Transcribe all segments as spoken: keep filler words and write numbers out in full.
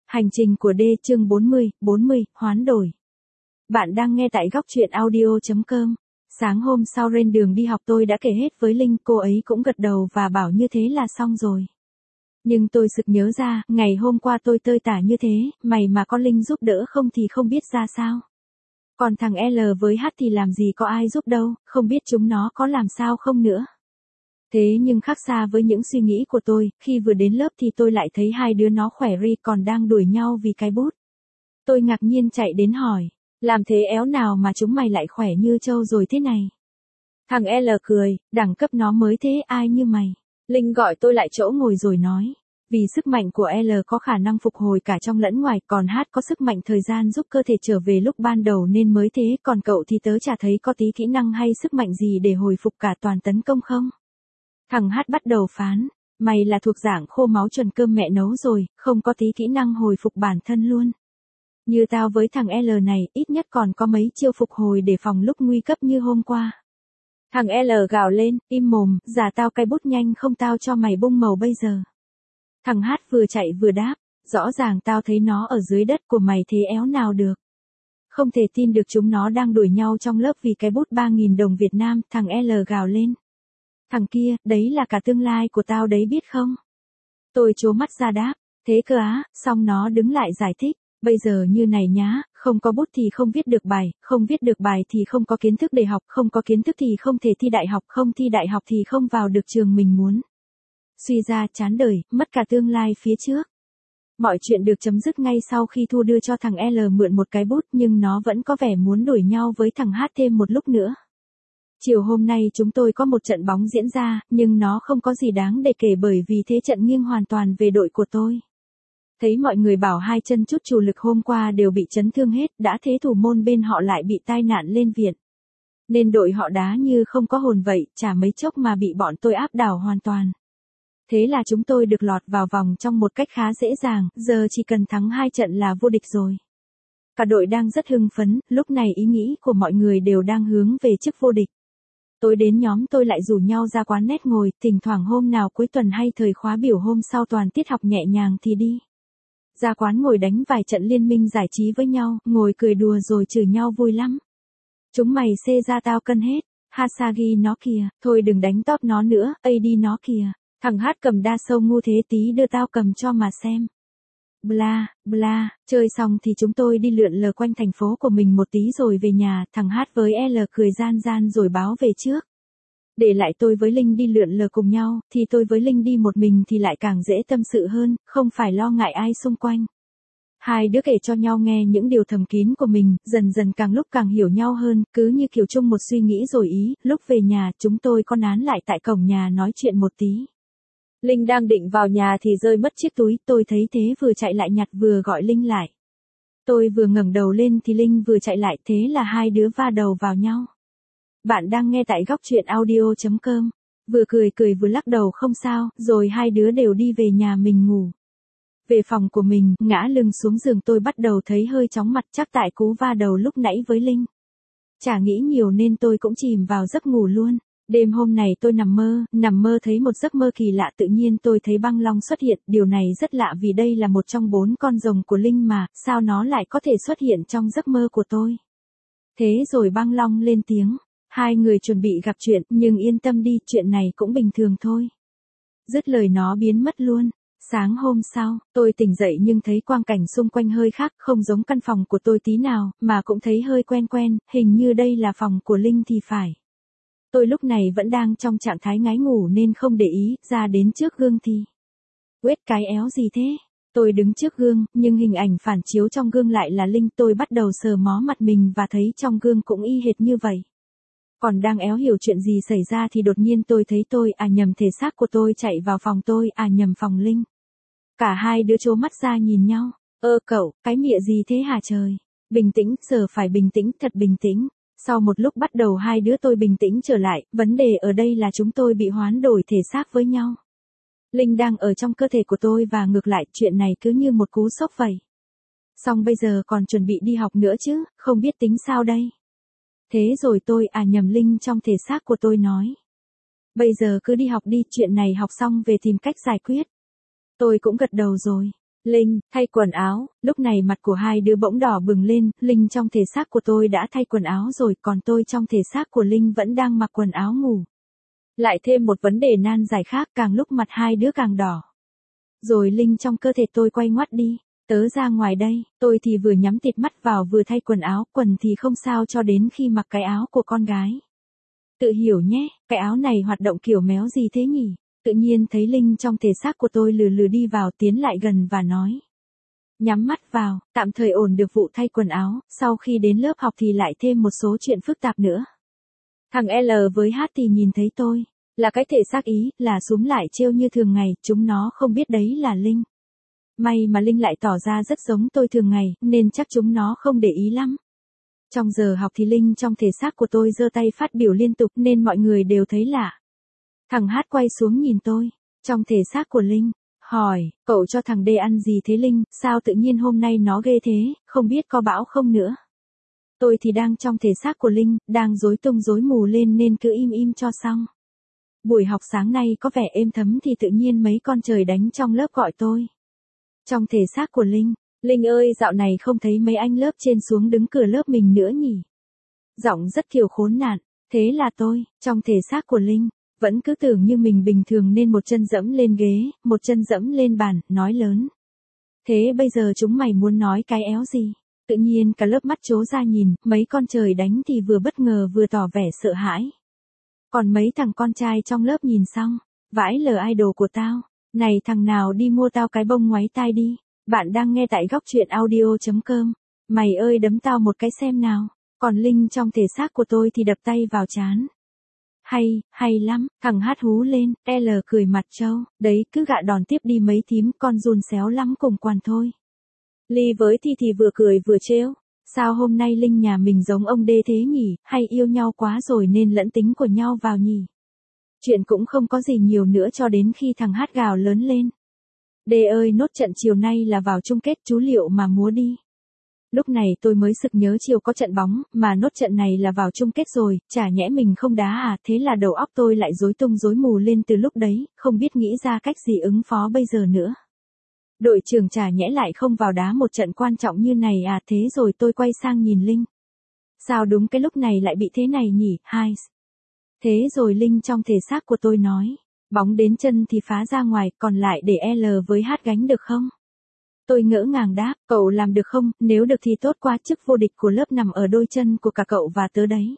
Hành trình của D chương bốn mươi, bốn mươi, hoán đổi. Bạn đang nghe tại góc truyện audio.com. Sáng hôm sau lên đường đi học tôi đã kể hết với Linh, cô ấy cũng gật đầu và bảo như thế là xong rồi. Nhưng tôi sực nhớ ra, ngày hôm qua tôi tơi tả như thế, mày mà có Linh giúp đỡ không thì không biết ra sao. Còn thằng L với H thì làm gì có ai giúp đâu, không biết chúng nó có làm sao không nữa. Thế nhưng khác xa với những suy nghĩ của tôi, khi vừa đến lớp thì tôi lại thấy hai đứa nó khỏe ri còn đang đuổi nhau vì cái bút. Tôi ngạc nhiên chạy đến hỏi, làm thế éo nào mà chúng mày lại khỏe như trâu rồi thế này? Thằng L cười, đẳng cấp nó mới thế ai như mày. Linh gọi tôi lại chỗ ngồi rồi nói, vì sức mạnh của L có khả năng phục hồi cả trong lẫn ngoài, còn H có sức mạnh thời gian giúp cơ thể trở về lúc ban đầu nên mới thế, còn cậu thì tớ chả thấy có tí kỹ năng hay sức mạnh gì để hồi phục cả toàn tấn công không? Thằng H bắt đầu phán, mày là thuộc dạng khô máu chuẩn cơm mẹ nấu rồi, không có tí kỹ năng hồi phục bản thân luôn. Như tao với thằng L này, ít nhất còn có mấy chiêu phục hồi để phòng lúc nguy cấp như hôm qua. Thằng L gào lên, im mồm, giả tao cay bút nhanh không tao cho mày bung màu bây giờ. Thằng H vừa chạy vừa đáp, rõ ràng tao thấy nó ở dưới đất của mày thế éo nào được. Không thể tin được chúng nó đang đuổi nhau trong lớp vì cái bút ba nghìn đồng Việt Nam, thằng L gào lên. Thằng kia, đấy là cả tương lai của tao đấy biết không? Tôi trố mắt ra đáp, thế cơ á, xong nó đứng lại giải thích, bây giờ như này nhá, không có bút thì không viết được bài, không viết được bài thì không có kiến thức để học, không có kiến thức thì không thể thi đại học, không thi đại học thì không vào được trường mình muốn. Suy ra chán đời, mất cả tương lai phía trước. Mọi chuyện được chấm dứt ngay sau khi Thu đưa cho thằng L mượn một cái bút nhưng nó vẫn có vẻ muốn đuổi nhau với thằng H thêm một lúc nữa. Chiều hôm nay chúng tôi có một trận bóng diễn ra, nhưng nó không có gì đáng để kể bởi vì thế trận nghiêng hoàn toàn về đội của tôi. Thấy mọi người bảo hai chân chút chủ lực hôm qua đều bị chấn thương hết, đã thế thủ môn bên họ lại bị tai nạn lên viện. Nên đội họ đá như không có hồn vậy, chả mấy chốc mà bị bọn tôi áp đảo hoàn toàn. Thế là chúng tôi được lọt vào vòng trong một cách khá dễ dàng, giờ chỉ cần thắng hai trận là vô địch rồi. Cả đội đang rất hưng phấn, lúc này ý nghĩ của mọi người đều đang hướng về chức vô địch. Tối đến nhóm tôi lại rủ nhau ra quán nét ngồi, thỉnh thoảng hôm nào cuối tuần hay thời khóa biểu hôm sau toàn tiết học nhẹ nhàng thì đi. Ra quán ngồi đánh vài trận liên minh giải trí với nhau, ngồi cười đùa rồi chửi nhau vui lắm. Chúng mày xê ra tao cân hết, Hasagi nó kìa, thôi đừng đánh top nó nữa, a đê nó kìa, thằng Hát cầm đa sâu ngu thế tí đưa tao cầm cho mà xem. Bla, bla, chơi xong thì chúng tôi đi lượn lờ quanh thành phố của mình một tí rồi về nhà, thằng Hát với L cười gian gian rồi báo về trước. Để lại tôi với Linh đi lượn lờ cùng nhau, thì tôi với Linh đi một mình thì lại càng dễ tâm sự hơn, không phải lo ngại ai xung quanh. Hai đứa kể cho nhau nghe những điều thầm kín của mình, dần dần càng lúc càng hiểu nhau hơn, cứ như kiểu chung một suy nghĩ rồi ý, lúc về nhà chúng tôi có nán lại tại cổng nhà nói chuyện một tí. Linh đang định vào nhà thì rơi mất chiếc túi, tôi thấy thế vừa chạy lại nhặt vừa gọi Linh lại. Tôi vừa ngẩng đầu lên thì Linh vừa chạy lại, thế là hai đứa va đầu vào nhau. Bạn đang nghe tại góc truyện audio.com. Vừa cười cười vừa lắc đầu không sao, rồi hai đứa đều đi về nhà mình ngủ. Về phòng của mình, ngã lưng xuống giường tôi bắt đầu thấy hơi chóng mặt chắc tại cú va đầu lúc nãy với Linh. Chả nghĩ nhiều nên tôi cũng chìm vào giấc ngủ luôn. Đêm hôm này tôi nằm mơ, nằm mơ thấy một giấc mơ kỳ lạ tự nhiên tôi thấy băng long xuất hiện, điều này rất lạ vì đây là một trong bốn con rồng của Linh mà, sao nó lại có thể xuất hiện trong giấc mơ của tôi. Thế rồi băng long lên tiếng, hai người chuẩn bị gặp chuyện, nhưng yên tâm đi, chuyện này cũng bình thường thôi. Dứt lời nó biến mất luôn. Sáng hôm sau, tôi tỉnh dậy nhưng thấy quang cảnh xung quanh hơi khác, không giống căn phòng của tôi tí nào, mà cũng thấy hơi quen quen, hình như đây là phòng của Linh thì phải. Tôi lúc này vẫn đang trong trạng thái ngái ngủ nên không để ý, ra đến trước gương thì. Quết cái éo gì thế? Tôi đứng trước gương, nhưng hình ảnh phản chiếu trong gương lại là Linh, tôi bắt đầu sờ mó mặt mình và thấy trong gương cũng y hệt như vậy. Còn đang éo hiểu chuyện gì xảy ra thì đột nhiên tôi thấy tôi, à nhầm thể xác của tôi chạy vào phòng tôi, à nhầm phòng Linh. Cả hai đứa trố mắt ra nhìn nhau, ơ cậu, cái mịa gì thế hả trời? Bình tĩnh, giờ phải bình tĩnh, thật bình tĩnh. Sau một lúc bắt đầu hai đứa tôi bình tĩnh trở lại, vấn đề ở đây là chúng tôi bị hoán đổi thể xác với nhau. Linh đang ở trong cơ thể của tôi và ngược lại, chuyện này cứ như một cú sốc vậy. Xong bây giờ còn chuẩn bị đi học nữa chứ, không biết tính sao đây. Thế rồi tôi, à nhầm Linh trong thể xác của tôi nói. Bây giờ cứ đi học đi, chuyện này học xong về tìm cách giải quyết. Tôi cũng gật đầu rồi. Linh, thay quần áo, lúc này mặt của hai đứa bỗng đỏ bừng lên, Linh trong thể xác của tôi đã thay quần áo rồi, còn tôi trong thể xác của Linh vẫn đang mặc quần áo ngủ. Lại thêm một vấn đề nan giải khác, càng lúc mặt hai đứa càng đỏ. Rồi Linh trong cơ thể tôi quay ngoắt đi, tớ ra ngoài đây, tôi thì vừa nhắm tịt mắt vào vừa thay quần áo, quần thì không sao cho đến khi mặc cái áo của con gái. Tự hiểu nhé, cái áo này hoạt động kiểu méo gì thế nhỉ? Tự nhiên thấy Linh trong thể xác của tôi lừ lừ đi vào, tiến lại gần và nói. Nhắm mắt vào, tạm thời ổn được vụ thay quần áo, sau khi đến lớp học thì lại thêm một số chuyện phức tạp nữa. Thằng L với H thì nhìn thấy tôi, là cái thể xác ý, là súm lại trêu như thường ngày, chúng nó không biết đấy là Linh. May mà Linh lại tỏ ra rất giống tôi thường ngày, nên chắc chúng nó không để ý lắm. Trong giờ học thì Linh trong thể xác của tôi giơ tay phát biểu liên tục nên mọi người đều thấy lạ. Thằng Hát quay xuống nhìn tôi, trong thể xác của Linh, hỏi, cậu cho thằng D ăn gì thế Linh, sao tự nhiên hôm nay nó ghê thế, không biết có bão không nữa. Tôi thì đang trong thể xác của Linh, đang rối tung rối mù lên nên cứ im im cho xong. Buổi học sáng nay có vẻ êm thấm thì tự nhiên mấy con trời đánh trong lớp gọi tôi. Trong thể xác của Linh, Linh ơi dạo này không thấy mấy anh lớp trên xuống đứng cửa lớp mình nữa nhỉ. Giọng rất kiểu khốn nạn, thế là tôi, trong thể xác của Linh, vẫn cứ tưởng như mình bình thường nên một chân dẫm lên ghế, một chân dẫm lên bàn, nói lớn. Thế bây giờ chúng mày muốn nói cái éo gì? Tự nhiên cả lớp mắt trố ra nhìn, mấy con trời đánh thì vừa bất ngờ vừa tỏ vẻ sợ hãi. Còn mấy thằng con trai trong lớp nhìn xong, vãi lờ idol của tao, này thằng nào đi mua tao cái bông ngoáy tai đi, bạn đang nghe tại góc truyện audio chấm com, mày ơi đấm tao một cái xem nào, còn Linh trong thể xác của tôi thì đập tay vào trán. Hay, hay lắm, thằng Hát hú lên, L cười mặt trâu, đấy cứ gạ đòn tiếp đi mấy thím, con run xéo lắm cùng quan thôi. Ly với Thi thì vừa cười vừa trêu, sao hôm nay Linh nhà mình giống ông đê thế nhỉ, hay yêu nhau quá rồi nên lẫn tính của nhau vào nhỉ. Chuyện cũng không có gì nhiều nữa cho đến khi thằng Hát gào lớn lên. Đê ơi nốt trận chiều nay là vào chung kết chú liệu mà múa đi. Lúc này tôi mới sực nhớ chiều có trận bóng, mà nốt trận này là vào chung kết rồi, chả nhẽ mình không đá à, thế là đầu óc tôi lại rối tung rối mù lên từ lúc đấy, không biết nghĩ ra cách gì ứng phó bây giờ nữa. Đội trưởng chả nhẽ lại không vào đá một trận quan trọng như này à, thế rồi tôi quay sang nhìn Linh. Sao đúng cái lúc này lại bị thế này nhỉ, hai. Thế rồi Linh trong thể xác của tôi nói, bóng đến chân thì phá ra ngoài, còn lại để L với H gánh được không? Tôi ngỡ ngàng đáp, cậu làm được không, nếu được thì tốt quá, chức vô địch của lớp nằm ở đôi chân của cả cậu và tớ đấy.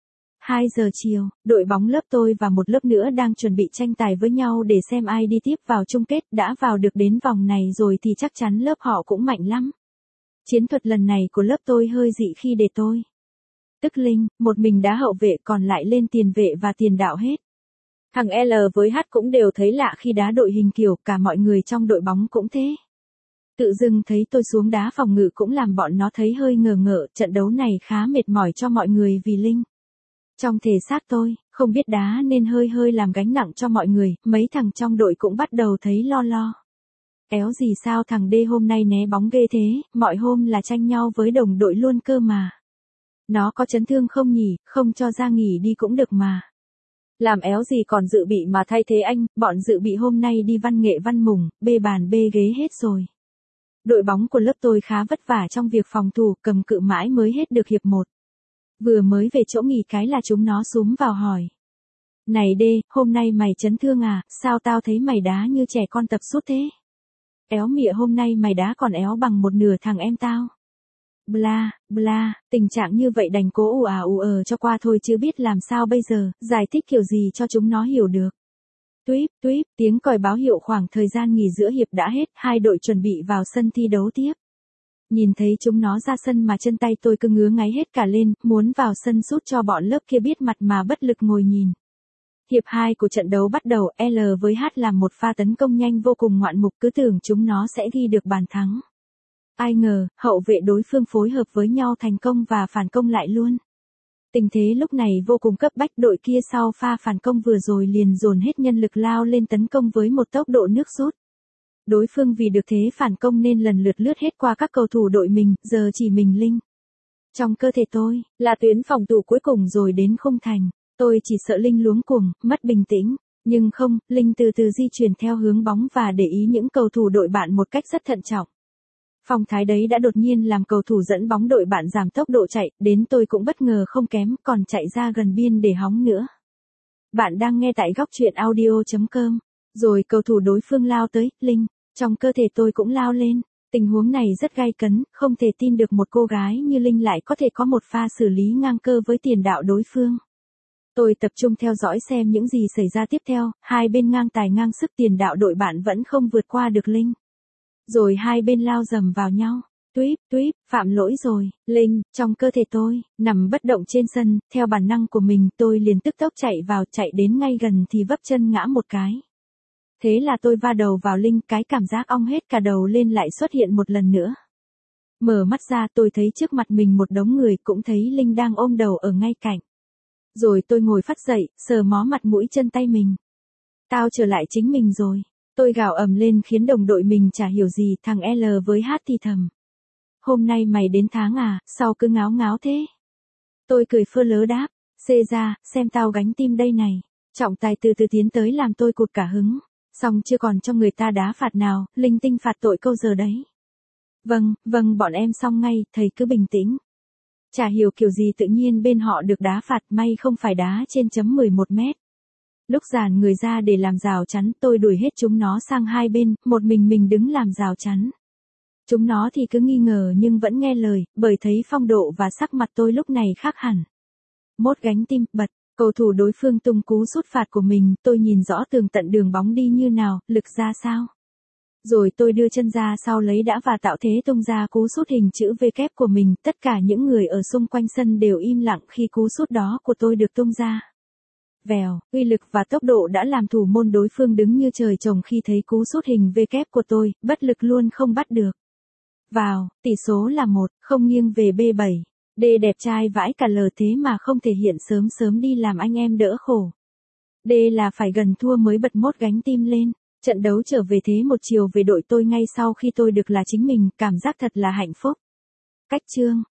hai giờ chiều, đội bóng lớp tôi và một lớp nữa đang chuẩn bị tranh tài với nhau để xem ai đi tiếp vào chung kết, đã vào được đến vòng này rồi thì chắc chắn lớp họ cũng mạnh lắm. Chiến thuật lần này của lớp tôi hơi dị khi để tôi. Tức Linh, một mình đá hậu vệ còn lại lên tiền vệ và tiền đạo hết. Thằng L với H cũng đều thấy lạ khi đá đội hình kiểu, cả mọi người trong đội bóng cũng thế. Tự dưng thấy tôi xuống đá phòng ngự cũng làm bọn nó thấy hơi ngờ ngợ, trận đấu này khá mệt mỏi cho mọi người vì Linh. Trong thể xác tôi, không biết đá nên hơi hơi làm gánh nặng cho mọi người, mấy thằng trong đội cũng bắt đầu thấy lo lo. Éo gì sao thằng D hôm nay né bóng ghê thế, mọi hôm là tranh nhau với đồng đội luôn cơ mà. Nó có chấn thương không nhỉ, không cho ra nghỉ đi cũng được mà. Làm éo gì còn dự bị mà thay thế anh, bọn dự bị hôm nay đi văn nghệ văn mùng, bê bàn bê ghế hết rồi. Đội bóng của lớp tôi khá vất vả trong việc phòng thủ, cầm cự mãi mới hết được hiệp một. Vừa mới về chỗ nghỉ cái là chúng nó xúm vào hỏi. Này D, hôm nay mày chấn thương à, sao tao thấy mày đá như trẻ con tập sút thế? Éo mịa hôm nay mày đá còn éo bằng một nửa thằng em tao. Bla, bla, tình trạng như vậy đành cố ù à ù ờ cho qua thôi chứ biết làm sao bây giờ, giải thích kiểu gì cho chúng nó hiểu được. Tuýp, tuýp, tiếng còi báo hiệu khoảng thời gian nghỉ giữa hiệp đã hết, hai đội chuẩn bị vào sân thi đấu tiếp. Nhìn thấy chúng nó ra sân mà chân tay tôi cứ ngứa ngáy hết cả lên, muốn vào sân sút cho bọn lớp kia biết mặt mà bất lực ngồi nhìn. Hiệp hai của trận đấu bắt đầu, L với H làm một pha tấn công nhanh vô cùng ngoạn mục, cứ tưởng chúng nó sẽ ghi được bàn thắng. Ai ngờ, hậu vệ đối phương phối hợp với nhau thành công và phản công lại luôn. Tình thế lúc này vô cùng cấp bách, đội kia sau pha phản công vừa rồi liền dồn hết nhân lực lao lên tấn công với một tốc độ nước rút. Đối phương vì được thế phản công nên lần lượt lướt hết qua các cầu thủ đội mình, giờ chỉ mình Linh. Trong cơ thể tôi, là tuyến phòng thủ cuối cùng rồi đến khung thành, tôi chỉ sợ Linh luống cuồng, mất bình tĩnh. Nhưng không, Linh từ từ di chuyển theo hướng bóng và để ý những cầu thủ đội bạn một cách rất thận trọng. Phong thái đấy đã đột nhiên làm cầu thủ dẫn bóng đội bạn giảm tốc độ chạy, đến tôi cũng bất ngờ không kém, còn chạy ra gần biên để hóng nữa. Bạn đang nghe tại góc truyện audio chấm com. Rồi cầu thủ đối phương lao tới, Linh, trong cơ thể tôi cũng lao lên. Tình huống này rất gay cấn, không thể tin được một cô gái như Linh lại có thể có một pha xử lý ngang cơ với tiền đạo đối phương. Tôi tập trung theo dõi xem những gì xảy ra tiếp theo, hai bên ngang tài ngang sức, tiền đạo đội bạn vẫn không vượt qua được Linh. Rồi hai bên lao dầm vào nhau. Tuýp, tuýp, phạm lỗi rồi, Linh, trong cơ thể tôi, nằm bất động trên sân, theo bản năng của mình tôi liền tức tốc chạy vào, chạy đến ngay gần thì vấp chân ngã một cái. Thế là tôi va đầu vào Linh, cái cảm giác ong hết cả đầu lên lại xuất hiện một lần nữa. Mở mắt ra tôi thấy trước mặt mình một đống người, cũng thấy Linh đang ôm đầu ở ngay cạnh. Rồi tôi ngồi phắt dậy, sờ mó mặt mũi chân tay mình. Tao trở lại chính mình rồi. Tôi gào ầm lên khiến đồng đội mình chả hiểu gì, thằng L với H thì thầm. Hôm nay mày đến tháng à, sao cứ ngáo ngáo thế? Tôi cười phơ lớ đáp, xê ra, xem tao gánh tim đây này. Trọng tài từ từ tiến tới làm tôi cụt cả hứng. Xong chưa còn cho người ta đá phạt nào, linh tinh phạt tội câu giờ đấy. Vâng, vâng bọn em xong ngay, thầy cứ bình tĩnh. Chả hiểu kiểu gì tự nhiên bên họ được đá phạt, may không phải đá trên chấm mười một mét. Lúc dàn người ra để làm rào chắn, tôi đuổi hết chúng nó sang hai bên, một mình mình đứng làm rào chắn. Chúng nó thì cứ nghi ngờ nhưng vẫn nghe lời, bởi thấy phong độ và sắc mặt tôi lúc này khác hẳn. Mốt gánh tim, bật, cầu thủ đối phương tung cú sút phạt của mình, tôi nhìn rõ tường tận đường bóng đi như nào, lực ra sao. Rồi tôi đưa chân ra sau lấy đã và tạo thế tung ra cú sút hình chữ V kép của mình, tất cả những người ở xung quanh sân đều im lặng khi cú sút đó của tôi được tung ra. Vèo, uy lực và tốc độ đã làm thủ môn đối phương đứng như trời trồng khi thấy cú sút hình V kép của tôi, bất lực luôn không bắt được. Vào, tỷ số là một, không nghiêng về B bảy. D đẹp trai vãi cả lờ thế mà không thể hiện sớm sớm đi làm anh em đỡ khổ. D là phải gần thua mới bật mốt gánh tim lên. Trận đấu trở về thế một chiều về đội tôi ngay sau khi tôi được là chính mình, cảm giác thật là hạnh phúc. Cách chương